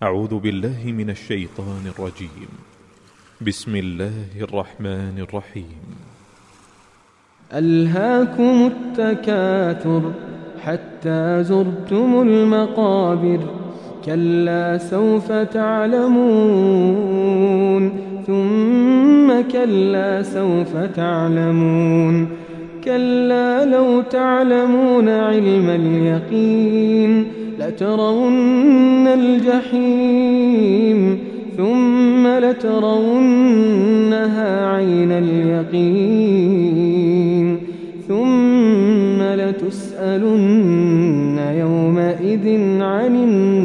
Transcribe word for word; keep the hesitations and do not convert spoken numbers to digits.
أعوذ بالله من الشيطان الرجيم. بسم الله الرحمن الرحيم. ألهاكم التكاثر حتى زرتم المقابر، كلا سوف تعلمون ثم كلا سوف تعلمون، كلا لو تعلمون علم اليقين لترون الجحيم ثم لترونها عين اليقين ثم لتسألن يومئذ عن النعيم.